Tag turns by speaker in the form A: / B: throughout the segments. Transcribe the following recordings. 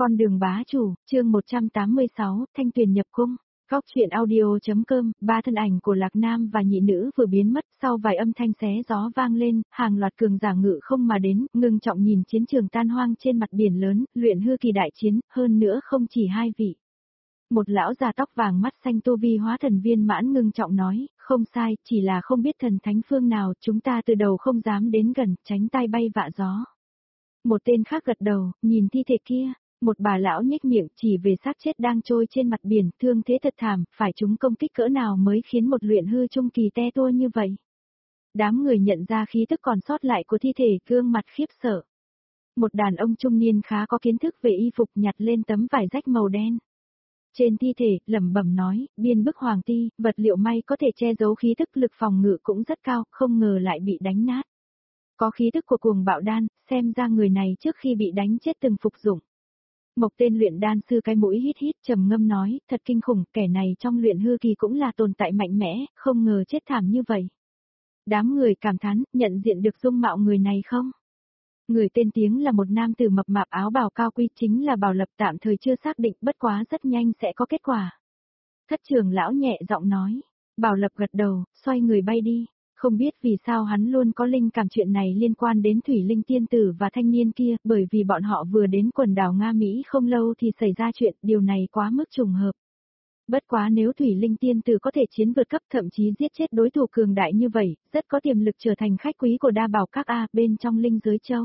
A: Con đường bá chủ, chương 186, Thanh Tuyền nhập cung. Góc truyện audio.com, ba thân ảnh của Lạc Nam và nhị nữ vừa biến mất, sau vài âm thanh xé gió vang lên, hàng loạt cường giả ngự không mà đến, ngưng trọng nhìn chiến trường tan hoang trên mặt biển lớn, luyện hư kỳ đại chiến, hơn nữa không chỉ hai vị. Một lão già tóc vàng mắt xanh tu vi hóa thần viên mãn ngưng trọng nói, không sai, chỉ là không biết thần thánh phương nào, chúng ta từ đầu không dám đến gần, tránh tai bay vạ gió. Một tên khác gật đầu, nhìn thi thể kia. Một bà lão nhếch miệng chỉ về xác chết đang trôi trên mặt biển, thương thế thật thảm, phải chúng công kích cỡ nào mới khiến một luyện hư trung kỳ te tua như vậy. Đám người nhận ra khí tức còn sót lại của thi thể, gương mặt khiếp sợ. Một đàn ông trung niên khá có kiến thức về y phục nhặt lên tấm vải rách màu đen. Trên thi thể, lẩm bẩm nói, biên bức hoàng ti, vật liệu may có thể che giấu khí tức, lực phòng ngự cũng rất cao, không ngờ lại bị đánh nát. Có khí tức của cuồng bạo đan, xem ra người này trước khi bị đánh chết từng phục dụng. Một tên luyện đan sư cái mũi hít hít trầm ngâm nói, thật kinh khủng, kẻ này trong luyện hư kỳ cũng là tồn tại mạnh mẽ, không ngờ chết thảm như vậy. Đám người cảm thán, nhận diện được dung mạo người này không? Người tên tiếng là một nam tử mập mạp áo bào cao quý, chính là Bảo Lập, tạm thời chưa xác định, bất quá rất nhanh sẽ có kết quả. Thất trưởng lão nhẹ giọng nói. Bảo Lập gật đầu, xoay người bay đi. Không biết vì sao hắn luôn có linh cảm chuyện này liên quan đến Thủy Linh tiên tử và thanh niên kia, bởi vì bọn họ vừa đến quần đảo Nga Mỹ không lâu thì xảy ra chuyện, điều này quá mức trùng hợp. Bất quá nếu Thủy Linh tiên tử có thể chiến vượt cấp, thậm chí giết chết đối thủ cường đại như vậy, rất có tiềm lực trở thành khách quý của đa bảo các bên trong linh giới châu.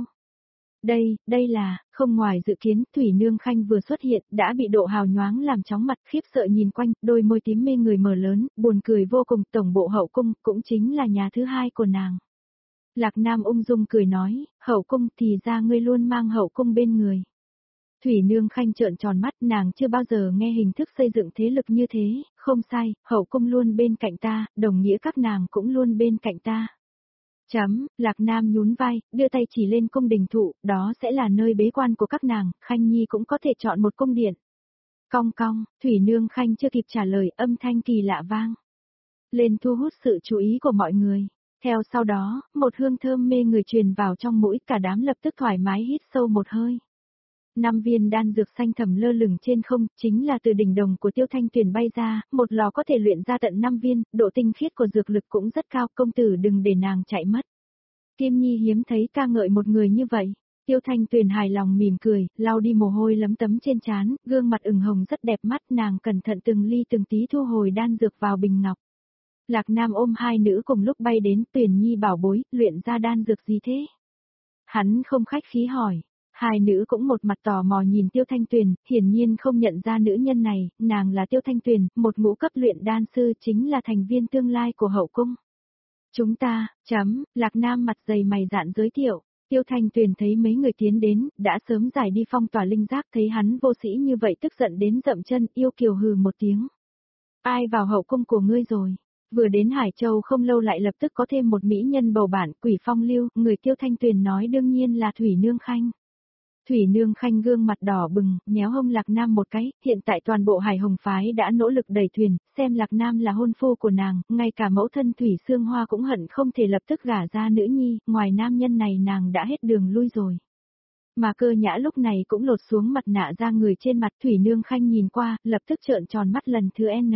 A: Đây là, không ngoài dự kiến, Thủy Nương Khanh vừa xuất hiện, đã bị độ hào nhoáng làm chóng mặt, khiếp sợ nhìn quanh, đôi môi tím mê người mở lớn, buồn cười vô cùng, tổng bộ hậu cung, cũng chính là nhà thứ hai của nàng. Lạc Nam ung dung cười nói, hậu cung thì ra ngươi luôn mang hậu cung bên người. Thủy Nương Khanh trợn tròn mắt, nàng chưa bao giờ nghe hình thức xây dựng thế lực như thế, không sai, hậu cung luôn bên cạnh ta, đồng nghĩa các nàng cũng luôn bên cạnh ta. Lạc Nam nhún vai, đưa tay chỉ lên cung đình thụ, đó sẽ là nơi bế quan của các nàng, Khanh Nhi cũng có thể chọn một cung điện. Cong cong, Thủy Nương Khanh chưa kịp trả lời, âm thanh kỳ lạ vang lên thu hút sự chú ý của mọi người. Theo sau đó, một hương thơm mê người truyền vào trong mũi, cả đám lập tức thoải mái hít sâu một hơi. 5 viên đan dược xanh thẳm lơ lửng trên không, chính là từ đỉnh đồng của Tiêu Thanh Tuyền bay ra, một lò có thể luyện ra tận 5 viên, độ tinh khiết của dược lực cũng rất cao, công tử đừng để nàng chạy mất. Kim Nhi hiếm thấy ca ngợi một người như vậy. Tiêu Thanh Tuyền hài lòng mỉm cười, lau đi mồ hôi lấm tấm trên trán, gương mặt ửng hồng rất đẹp mắt, nàng cẩn thận từng ly từng tí thu hồi đan dược vào bình ngọc. Lạc Nam ôm hai nữ cùng lúc bay đến, Tuyền Nhi bảo bối, luyện ra đan dược gì thế? Hắn không khách khí hỏi. Hai nữ cũng một mặt tò mò nhìn Tiêu Thanh Tuyền, hiển nhiên không nhận ra nữ nhân này, nàng là Tiêu Thanh Tuyền, một ngũ cấp luyện đan sư, chính là thành viên tương lai của hậu cung. Chúng ta, Lạc Nam mặt dày mày dạn giới thiệu. Tiêu Thanh Tuyền thấy mấy người tiến đến, đã sớm giải đi phong tỏa linh giác, thấy hắn vô sĩ như vậy tức giận đến dậm chân, yêu kiều hừ một tiếng. Ai vào hậu cung của ngươi rồi? Vừa đến Hải Châu không lâu lại lập tức có thêm một mỹ nhân bầu bạn, Quỷ Phong Lưu, người Tiêu Thanh Tuyền nói đương nhiên là Thủy Nương Khanh. Thủy Nương Khanh gương mặt đỏ bừng, nhéo hông Lạc Nam một cái, hiện tại toàn bộ Hải Hồng phái đã nỗ lực đẩy thuyền, xem Lạc Nam là hôn phu của nàng, ngay cả mẫu thân Thủy Sương Hoa cũng hận không thể lập tức gả ra nữ nhi, ngoài nam nhân này nàng đã hết đường lui rồi. Mà Cơ Nhã lúc này cũng lột xuống mặt nạ ra người trên mặt, Thủy Nương Khanh nhìn qua, lập tức trợn tròn mắt lần thứ N.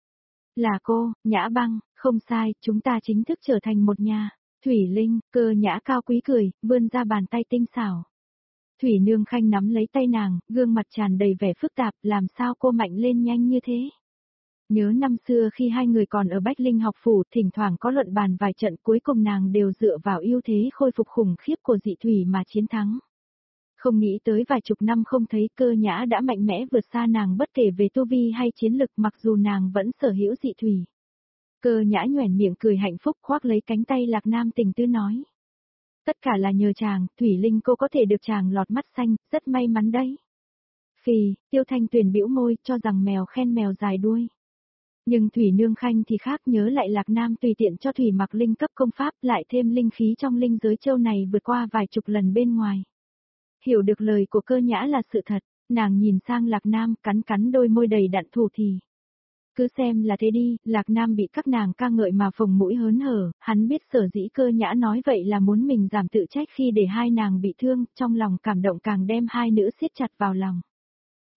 A: Là cô, Nhã Băng, không sai, chúng ta chính thức trở thành một nhà. Thủy Linh, Cơ Nhã cao quý cười, vươn ra bàn tay tinh xảo. Thủy Nương Khanh nắm lấy tay nàng, gương mặt tràn đầy vẻ phức tạp, làm sao cô mạnh lên nhanh như thế? Nhớ năm xưa khi hai người còn ở Bách Linh học phủ, thỉnh thoảng có luận bàn vài trận, cuối cùng nàng đều dựa vào ưu thế khôi phục khủng khiếp của dị thủy mà chiến thắng. Không nghĩ tới vài chục năm không thấy Cơ Nhã đã mạnh mẽ vượt xa nàng bất kể về tu vi hay chiến lực, mặc dù nàng vẫn sở hữu dị thủy. Cơ Nhã nhoẻn miệng cười hạnh phúc, khoác lấy cánh tay Lạc Nam tình tứ nói. Tất cả là nhờ chàng, Thủy Linh cô có thể được chàng lọt mắt xanh, rất may mắn đấy. Phì, Tiêu Thanh Tuyền bĩu môi, cho rằng mèo khen mèo dài đuôi. Nhưng Thủy Nương Khanh thì khác, nhớ lại Lạc Nam tùy tiện cho Thủy Mặc linh cấp công pháp, lại thêm linh khí trong linh giới châu này vượt qua vài chục lần bên ngoài. Hiểu được lời của Cơ Nhã là sự thật, nàng nhìn sang Lạc Nam, cắn cắn đôi môi đầy đặn thủ thì. Cứ xem là thế đi, Lạc Nam bị các nàng ca ngợi mà phồng mũi hớn hở, hắn biết sở dĩ Cơ Nhã nói vậy là muốn mình giảm tự trách khi để hai nàng bị thương, trong lòng cảm động càng đem hai nữ siết chặt vào lòng.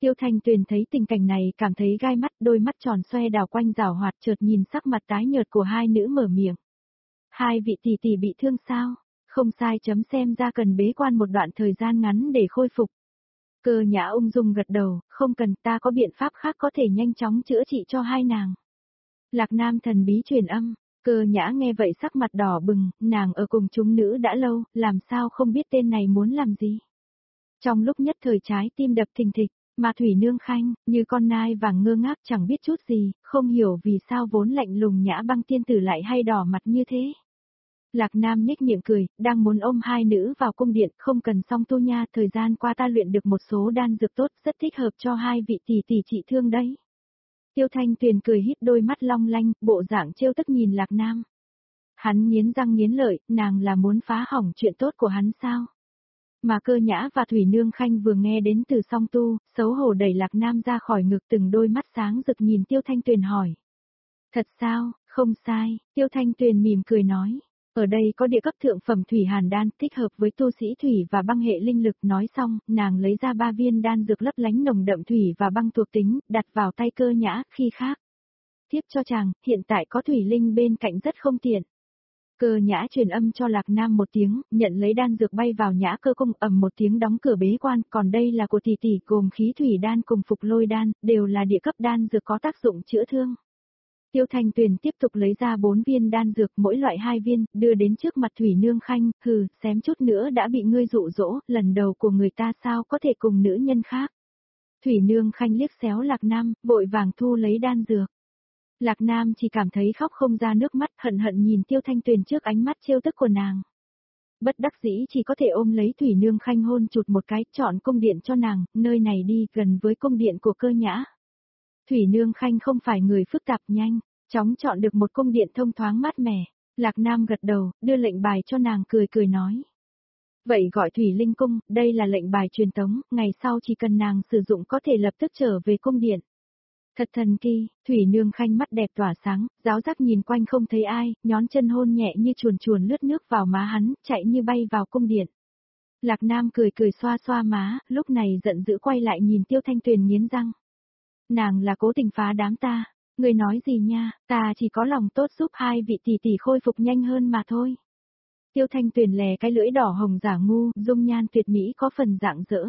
A: Tiêu Thanh Tuyền thấy tình cảnh này cảm thấy gai mắt, đôi mắt tròn xoe đảo quanh rảo hoạt, chợt nhìn sắc mặt tái nhợt của hai nữ mở miệng. Hai vị tỷ tỷ bị thương sao? Không sai, chấm xem ra cần bế quan một đoạn thời gian ngắn để khôi phục. Cơ Nhã ung dung gật đầu, không cần, ta có biện pháp khác có thể nhanh chóng chữa trị cho hai nàng. Lạc Nam thần bí truyền âm, Cơ Nhã nghe vậy sắc mặt đỏ bừng, nàng ở cùng chúng nữ đã lâu, làm sao không biết tên này muốn làm gì. Trong lúc nhất thời trái tim đập thình thịch, mà Thủy Nương Khanh, như con nai vàng ngơ ngác chẳng biết chút gì, không hiểu vì sao vốn lạnh lùng Nhã Băng tiên tử lại hay đỏ mặt như thế. Lạc Nam nhếch miệng cười, đang muốn ôm hai nữ vào cung điện, không cần song tu nha, thời gian qua ta luyện được một số đan dược tốt, rất thích hợp cho hai vị tỷ tỷ trị thương đấy. Tiêu Thanh Tuyền cười híp đôi mắt long lanh, bộ dạng trêu tức nhìn Lạc Nam. Hắn nghiến răng nghiến lợi, nàng là muốn phá hỏng chuyện tốt của hắn sao? Mà Cơ Nhã và Thủy Nương Khanh vừa nghe đến từ song tu, xấu hổ đẩy Lạc Nam ra khỏi ngực, từng đôi mắt sáng rực nhìn Tiêu Thanh Tuyền hỏi. Thật sao, không sai, Tiêu Thanh Tuyền mỉm cười nói. Ở đây có địa cấp thượng phẩm thủy hàn đan, thích hợp với tu sĩ thủy và băng hệ linh lực. Nói xong, nàng lấy ra 3 viên đan dược lấp lánh nồng đậm thủy và băng thuộc tính, đặt vào tay Cơ Nhã, khi khác. Tiếp cho chàng, hiện tại có thủy linh bên cạnh rất không tiện. Cơ Nhã truyền âm cho Lạc Nam một tiếng, nhận lấy đan dược bay vào Nhã Cơ cung, ầm một tiếng đóng cửa bế quan, còn đây là của tỷ tỷ, gồm khí thủy đan cùng phục lôi đan, đều là địa cấp đan dược có tác dụng chữa thương. Tiêu Thanh Tuyền tiếp tục lấy ra 4 viên đan dược, mỗi loại 2 viên, đưa đến trước mặt Thủy Nương Khanh, hừ, xém chút nữa đã bị ngươi dụ dỗ, lần đầu của người ta sao có thể cùng nữ nhân khác. Thủy Nương Khanh liếc xéo Lạc Nam, vội vàng thu lấy đan dược. Lạc Nam chỉ cảm thấy khóc không ra nước mắt, hận hận nhìn Tiêu Thanh Tuyền trước ánh mắt trêu tức của nàng. Bất đắc dĩ chỉ có thể ôm lấy Thủy Nương Khanh hôn chụt một cái, chọn cung điện cho nàng, nơi này đi, gần với cung điện của Cơ Nhã. Thủy Nương Khanh không phải người phức tạp, nhanh chóng chọn được một cung điện thông thoáng mát mẻ. Lạc Nam gật đầu, đưa lệnh bài cho nàng, cười cười nói. Vậy gọi Thủy Linh Cung, đây là lệnh bài truyền tống, ngày sau chỉ cần nàng sử dụng có thể lập tức trở về cung điện. Thật thần kỳ, Thủy Nương Khanh mắt đẹp tỏa sáng, giáo giác nhìn quanh không thấy ai, nhón chân hôn nhẹ như chuồn chuồn lướt nước vào má hắn, chạy như bay vào cung điện. Lạc Nam cười cười xoa xoa má, lúc này giận dữ quay lại nhìn Tiêu Thanh Tuyền nghiến răng. Nàng là cố tình phá đám ta, ngươi nói gì nha, ta chỉ có lòng tốt giúp hai vị tỷ tỷ khôi phục nhanh hơn mà thôi. Tiêu Thanh Tuyền lè cái lưỡi đỏ hồng giả ngu, dung nhan tuyệt mỹ có phần rạng rỡ.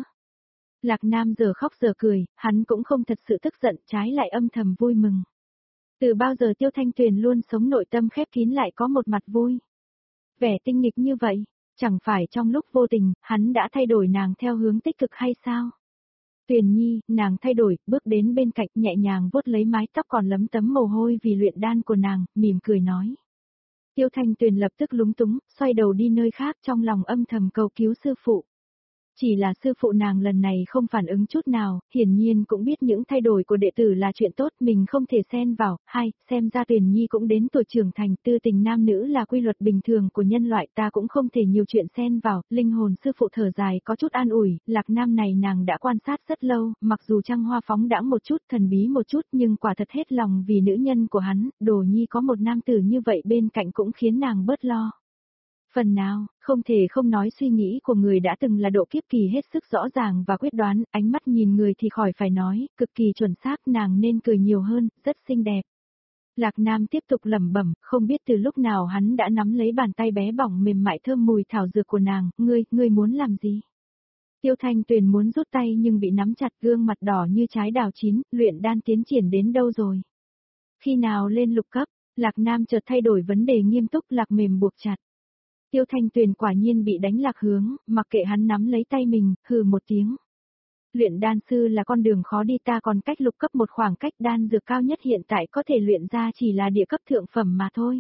A: Lạc Nam giờ khóc giờ cười, hắn cũng không thật sự tức giận, trái lại âm thầm vui mừng. Từ bao giờ Tiêu Thanh Tuyền luôn sống nội tâm khép kín lại có một mặt vui. Vẻ tinh nghịch như vậy, chẳng phải trong lúc vô tình, hắn đã thay đổi nàng theo hướng tích cực hay sao? Tuyền Nhi, nàng thay đổi, bước đến bên cạnh nhẹ nhàng vuốt lấy mái tóc còn lấm tấm mồ hôi vì luyện đan của nàng, mỉm cười nói. Tiêu Thanh Tuyền lập tức lúng túng, xoay đầu đi nơi khác, trong lòng âm thầm cầu cứu sư phụ. Chỉ là sư phụ nàng lần này không phản ứng chút nào, hiển nhiên cũng biết những thay đổi của đệ tử là chuyện tốt, mình không thể xen vào. Xem ra Tuyền Nhi cũng đến tuổi trưởng thành, tư tình nam nữ là quy luật bình thường của nhân loại, ta cũng không thể nhiều chuyện xen vào. Linh hồn sư phụ thở dài có chút an ủi, Lạc Nam này nàng đã quan sát rất lâu, mặc dù trăng hoa phóng đãng một chút, thần bí một chút, nhưng quả thật hết lòng vì nữ nhân của hắn. Đồ Nhi có một nam tử như vậy bên cạnh cũng khiến nàng bớt lo. Phần nào, không thể không nói suy nghĩ của người đã từng là độ kiếp kỳ hết sức rõ ràng và quyết đoán, ánh mắt nhìn người thì khỏi phải nói, cực kỳ chuẩn xác, nàng nên cười nhiều hơn, rất xinh đẹp. Lạc Nam tiếp tục lẩm bẩm, không biết từ lúc nào hắn đã nắm lấy bàn tay bé bỏng mềm mại thơm mùi thảo dược của nàng, ngươi muốn làm gì? Tiêu Thanh Tuyền muốn rút tay nhưng bị nắm chặt, gương mặt đỏ như trái đào chín, luyện đan tiến triển đến đâu rồi? Khi nào lên lục cấp, Lạc Nam chợt thay đổi vấn đề nghiêm túc, lạc mềm buộc chặt. Tiêu Thanh Tuyền quả nhiên bị đánh lạc hướng, mặc kệ hắn nắm lấy tay mình, hừ một tiếng. Luyện đan sư là con đường khó đi, ta còn cách lục cấp một khoảng cách, đan dược cao nhất hiện tại có thể luyện ra chỉ là địa cấp thượng phẩm mà thôi.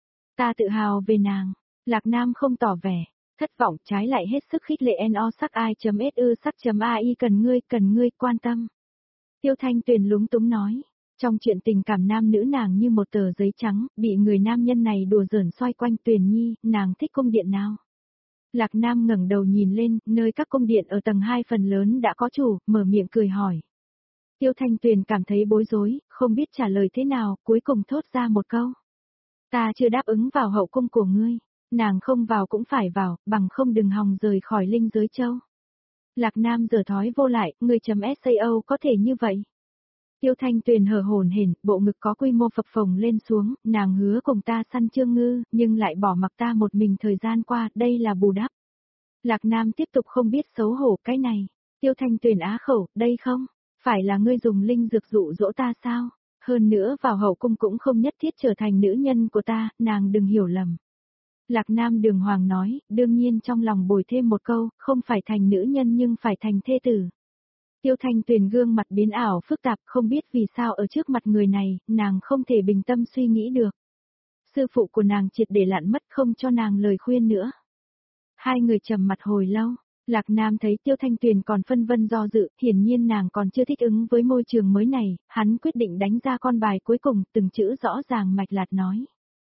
A: Ta tự hào về nàng. Lạc Nam không tỏ vẻ thất vọng, trái lại hết sức khích lệ, no sắc ai.su sắc.ai cần ngươi quan tâm. Tiêu Thanh Tuyền lúng túng nói. Trong chuyện tình cảm nam nữ nàng như một tờ giấy trắng, bị người nam nhân này đùa giỡn xoay quanh. Tuyền Nhi, nàng thích cung điện nào? Lạc Nam ngẩng đầu nhìn lên, nơi các cung điện ở tầng 2 phần lớn đã có chủ, mở miệng cười hỏi. Tiêu Thanh Tuyền cảm thấy bối rối, không biết trả lời thế nào, cuối cùng thốt ra một câu. Ta chưa đáp ứng vào hậu cung của ngươi, nàng không vào cũng phải vào, bằng không đừng hòng rời khỏi linh giới châu. Lạc Nam giở thói vô lại, người chấm SAO có thể như vậy. Tiêu Thanh Tuyền hở hổn hển, bộ ngực có quy mô phập phồng lên xuống, nàng hứa cùng ta săn Trương Ngư, nhưng lại bỏ mặc ta một mình thời gian qua, đây là bù đắp. Lạc Nam tiếp tục không biết xấu hổ cái này. Tiêu Thanh Tuyền á khẩu, đây không? Phải là ngươi dùng linh dược dụ dỗ ta sao? Hơn nữa vào hậu cung cũng không nhất thiết trở thành nữ nhân của ta, nàng đừng hiểu lầm. Lạc Nam đường hoàng nói, đương nhiên trong lòng bồi thêm một câu, không phải thành nữ nhân nhưng phải thành thê tử. Tiêu Thanh Tuyền gương mặt biến ảo phức tạp, không biết vì sao ở trước mặt người này, nàng không thể bình tâm suy nghĩ được. Sư phụ của nàng triệt để lặn mất không cho nàng lời khuyên nữa. Hai người trầm mặt hồi lâu, Lạc Nam thấy Tiêu Thanh Tuyền còn phân vân do dự, hiển nhiên nàng còn chưa thích ứng với môi trường mới này, hắn quyết định đánh ra con bài cuối cùng, từng chữ rõ ràng mạch lạc nói.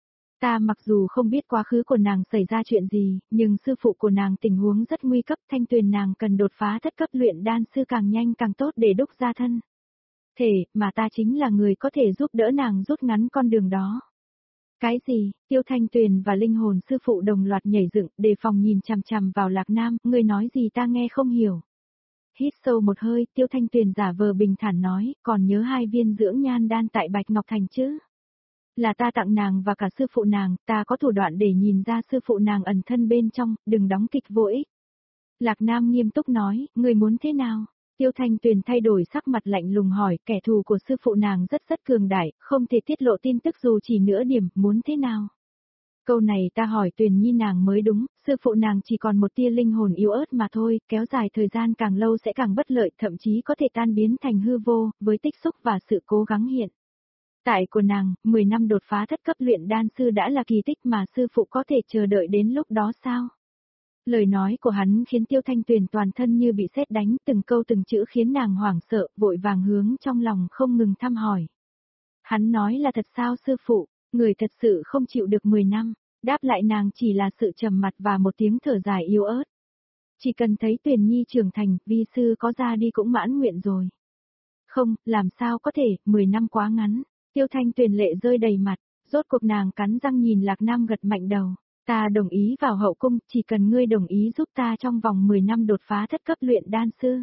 A: Ta mặc dù không biết quá khứ của nàng xảy ra chuyện gì, nhưng sư phụ của nàng tình huống rất nguy cấp, Thanh Tuyền nàng cần đột phá thất cấp luyện đan sư càng nhanh càng tốt để đúc ra thân. Thể, mà ta chính là người có thể giúp đỡ nàng rút ngắn con đường đó. Cái gì? Tiêu Thanh Tuyền và linh hồn sư phụ đồng loạt nhảy dựng, đề phòng nhìn chằm chằm vào Lạc Nam, ngươi nói gì ta nghe không hiểu. Hít sâu một hơi, Tiêu Thanh Tuyền giả vờ bình thản nói, còn nhớ 2 viên dưỡng nhan đan tại Bạch Ngọc Thành chứ? Là ta tặng nàng và cả sư phụ nàng, ta có thủ đoạn để nhìn ra sư phụ nàng ẩn thân bên trong, đừng đóng kịch vô ích. Lạc Nam nghiêm túc nói, ngươi muốn thế nào? Tiêu Thanh Tuyền thay đổi sắc mặt lạnh lùng hỏi, kẻ thù của sư phụ nàng rất cường đại, không thể tiết lộ tin tức dù chỉ nửa điểm, muốn thế nào? Câu này ta hỏi Tuyền Nhi nàng mới đúng, sư phụ nàng chỉ còn một tia linh hồn yếu ớt mà thôi, kéo dài thời gian càng lâu sẽ càng bất lợi, thậm chí có thể tan biến thành hư vô, với tích xúc và sự cố gắng hiện tại của nàng, 10 năm đột phá thất cấp luyện đan sư đã là kỳ tích mà sư phụ có thể chờ đợi đến lúc đó sao? Lời nói của hắn khiến Tiêu Thanh Tuyền toàn thân như bị sét đánh, từng câu từng chữ khiến nàng hoảng sợ, vội vàng hướng trong lòng không ngừng thăm hỏi. Hắn nói là thật sao sư phụ, người thật sự không chịu được 10 năm, đáp lại nàng chỉ là sự trầm mặt và một tiếng thở dài yếu ớt. Chỉ cần thấy Tuyền Nhi trưởng thành, vi sư có ra đi cũng mãn nguyện rồi. Không, làm sao có thể, 10 năm quá ngắn. Tiêu Thanh Tuyền lệ rơi đầy mặt, rốt cuộc nàng cắn răng nhìn Lạc Nam gật mạnh đầu. Ta đồng ý vào hậu cung, chỉ cần ngươi đồng ý giúp ta trong vòng 10 năm đột phá thất cấp luyện đan sư.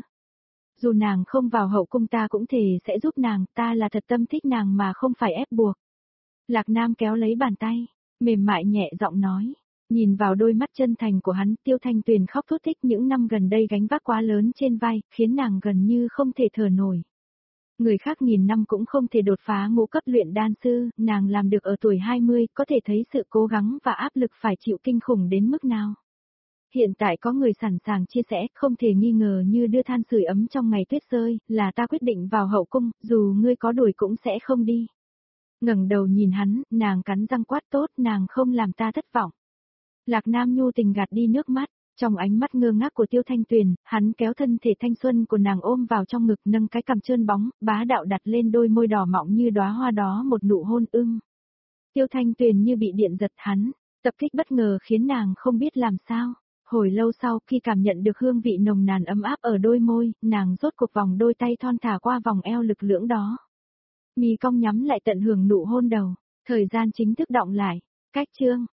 A: Dù nàng không vào hậu cung ta cũng thề sẽ giúp nàng, ta là thật tâm thích nàng mà không phải ép buộc. Lạc Nam kéo lấy bàn tay, mềm mại nhẹ giọng nói. Nhìn vào đôi mắt chân thành của hắn, Tiêu Thanh Tuyền khóc thút thích những năm gần đây gánh vác quá lớn trên vai, khiến nàng gần như không thể thở nổi. Người khác nghìn năm cũng không thể đột phá ngũ cấp luyện đan sư, nàng làm được ở tuổi 20, có thể thấy sự cố gắng và áp lực phải chịu kinh khủng đến mức nào. Hiện tại có người sẵn sàng chia sẻ, không thể nghi ngờ như đưa than sưởi ấm trong ngày tuyết rơi, là ta quyết định vào hậu cung, dù ngươi có đuổi cũng sẽ không đi. Ngẩng đầu nhìn hắn, nàng cắn răng quát tốt, nàng không làm ta thất vọng. Lạc Nam nhu tình gạt đi nước mắt. Trong ánh mắt ngơ ngác của Tiêu Thanh Tuyền, hắn kéo thân thể thanh xuân của nàng ôm vào trong ngực, nâng cái cằm trơn bóng, bá đạo đặt lên đôi môi đỏ mọng như đóa hoa đó một nụ hôn ưng. Tiêu Thanh Tuyền như bị điện giật hắn, tập kích bất ngờ khiến nàng không biết làm sao. Hồi lâu sau khi cảm nhận được hương vị nồng nàn ấm áp ở đôi môi, nàng rốt cuộc vòng đôi tay thon thả qua vòng eo lực lưỡng đó. Mi cong nhắm lại tận hưởng nụ hôn đầu, thời gian chính thức đọng lại. Cách chương